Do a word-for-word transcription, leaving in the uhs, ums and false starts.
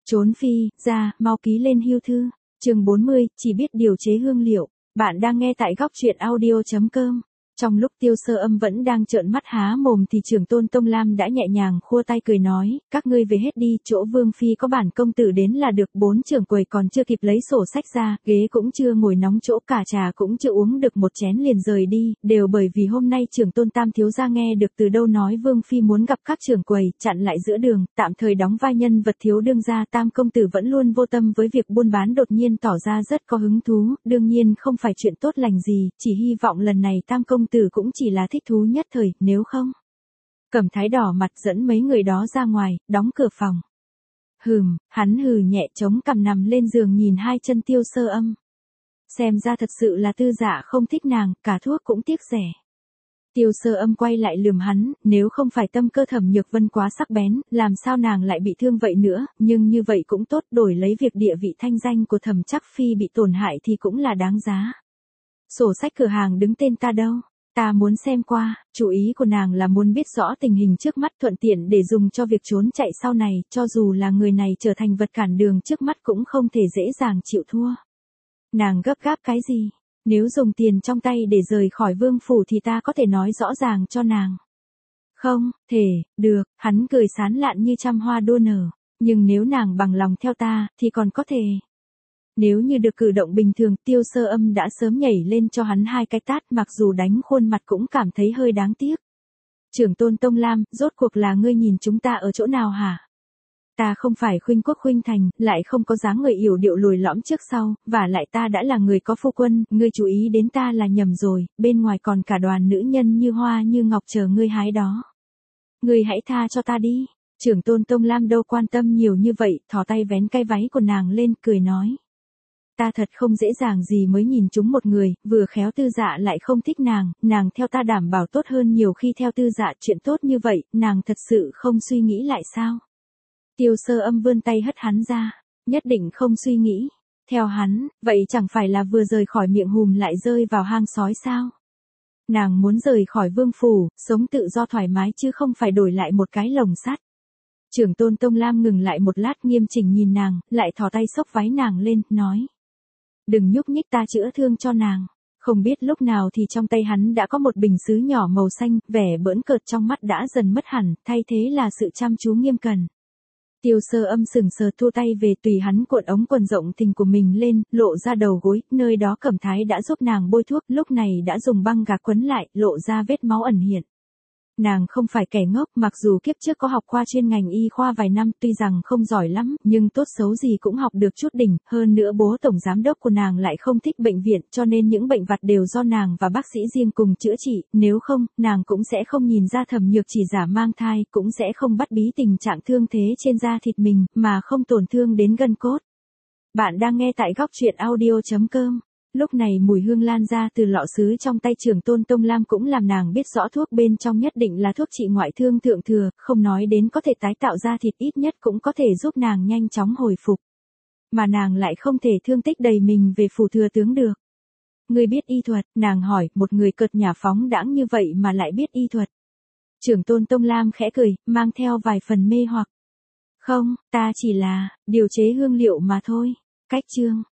Trốn phi, ra, mau ký lên hưu thư. Chương bốn mươi, chỉ biết điều chế hương liệu. Bạn đang nghe tại góc truyện audio chấm com. Trong lúc Tiêu Sơ Âm vẫn đang trợn mắt há mồm thì Trưởng Tôn Tông Lam đã nhẹ nhàng khua tay cười nói, các ngươi về hết đi, chỗ Vương Phi có bản công tử đến là được. Bốn trưởng quầy còn chưa kịp lấy sổ sách ra, ghế cũng chưa ngồi nóng chỗ, cả trà cũng chưa uống được một chén liền rời đi, đều bởi vì hôm nay Trưởng Tôn Tam thiếu gia nghe được từ đâu nói Vương Phi muốn gặp các trưởng quầy, chặn lại giữa đường, tạm thời đóng vai nhân vật thiếu đương gia. Tam công tử vẫn luôn vô tâm với việc buôn bán, đột nhiên tỏ ra rất có hứng thú, đương nhiên không phải chuyện tốt lành gì, chỉ hy vọng lần này Tam công tử cũng chỉ là thích thú nhất thời, nếu không. Cẩm Thái đỏ mặt dẫn mấy người đó ra ngoài, đóng cửa phòng. Hừm, hắn hừ nhẹ chống cằm nằm lên giường nhìn hai chân Tiêu Sơ Âm. Xem ra thật sự là Tư Dạ không thích nàng, cả thuốc cũng tiếc rẻ. Tiêu Sơ Âm quay lại lườm hắn, nếu không phải tâm cơ Thẩm Nhược Vân quá sắc bén, làm sao nàng lại bị thương vậy nữa, nhưng như vậy cũng tốt, đổi lấy việc địa vị thanh danh của Thẩm Trắc Phi bị tổn hại thì cũng là đáng giá. Sổ sách cửa hàng đứng tên ta đâu? Ta muốn xem qua. Chủ ý của nàng là muốn biết rõ tình hình trước mắt, thuận tiện để dùng cho việc trốn chạy sau này, cho dù là người này trở thành vật cản đường trước mắt cũng không thể dễ dàng chịu thua. Nàng gấp gáp cái gì? Nếu dùng tiền trong tay để rời khỏi vương phủ thì ta có thể nói rõ ràng cho nàng. Không, thể, được, hắn cười sán lạn như trăm hoa đua nở. Nhưng nếu nàng bằng lòng theo ta, thì còn có thể. Nếu như được cử động bình thường, Tiêu Sơ Âm đã sớm nhảy lên cho hắn hai cái tát, mặc dù đánh khuôn mặt cũng cảm thấy hơi đáng tiếc. Trưởng Tôn Tông Lam, rốt cuộc là ngươi nhìn chúng ta ở chỗ nào hả? Ta không phải khuynh quốc khuynh thành, lại không có dáng người yểu điệu lồi lõm trước sau, và lại ta đã là người có phu quân, ngươi chú ý đến ta là nhầm rồi, bên ngoài còn cả đoàn nữ nhân như hoa như ngọc chờ ngươi hái đó. Ngươi hãy tha cho ta đi. Trưởng Tôn Tông Lam đâu quan tâm nhiều như vậy, thò tay vén cái váy của nàng lên, cười nói. Ta thật không dễ dàng gì mới nhìn chúng một người, vừa khéo Tư Dạ lại không thích nàng, nàng theo ta đảm bảo tốt hơn nhiều khi theo Tư Dạ, chuyện tốt như vậy, nàng thật sự không suy nghĩ lại sao? Tiêu Sơ Âm vươn tay hất hắn ra, nhất định không suy nghĩ. Theo hắn, vậy chẳng phải là vừa rời khỏi miệng hùm lại rơi vào hang sói sao? Nàng muốn rời khỏi vương phủ, sống tự do thoải mái chứ không phải đổi lại một cái lồng sắt. Trưởng Tôn Tông Lam ngừng lại một lát, nghiêm chỉnh nhìn nàng, lại thò tay xốc váy nàng lên, nói. Đừng nhúc nhích, ta chữa thương cho nàng. Không biết lúc nào thì trong tay hắn đã có một bình sứ nhỏ màu xanh, vẻ bỡn cợt trong mắt đã dần mất hẳn, thay thế là sự chăm chú nghiêm cẩn. Tiêu Sơ Âm sừng sờ thu tay về, tùy hắn cuộn ống quần rộng thình của mình lên, lộ ra đầu gối, nơi đó Cẩm Thái đã giúp nàng bôi thuốc, lúc này đã dùng băng gạc quấn lại, lộ ra vết máu ẩn hiện. Nàng không phải kẻ ngốc, mặc dù kiếp trước có học qua chuyên ngành y khoa vài năm, tuy rằng không giỏi lắm, nhưng tốt xấu gì cũng học được chút đỉnh, hơn nữa bố tổng giám đốc của nàng lại không thích bệnh viện, cho nên những bệnh vặt đều do nàng và bác sĩ riêng cùng chữa trị, nếu không, nàng cũng sẽ không nhìn ra Thẩm Nhược chỉ giả mang thai, cũng sẽ không bắt bí tình trạng thương thế trên da thịt mình, mà không tổn thương đến gân cốt. Bạn đang nghe tại góc truyện audio chấm com. Lúc này mùi hương lan ra từ lọ sứ trong tay Trưởng Tôn Tông Lam cũng làm nàng biết rõ thuốc bên trong nhất định là thuốc trị ngoại thương thượng thừa, không nói đến có thể tái tạo ra thịt, ít nhất cũng có thể giúp nàng nhanh chóng hồi phục. Mà nàng lại không thể thương tích đầy mình về phủ thừa tướng được. Ngươi biết y thuật, nàng hỏi, một người cợt nhả phóng đãng như vậy mà lại biết y thuật. Trưởng Tôn Tông Lam khẽ cười, mang theo vài phần mê hoặc. Không, ta chỉ là điều chế hương liệu mà thôi. Cách chương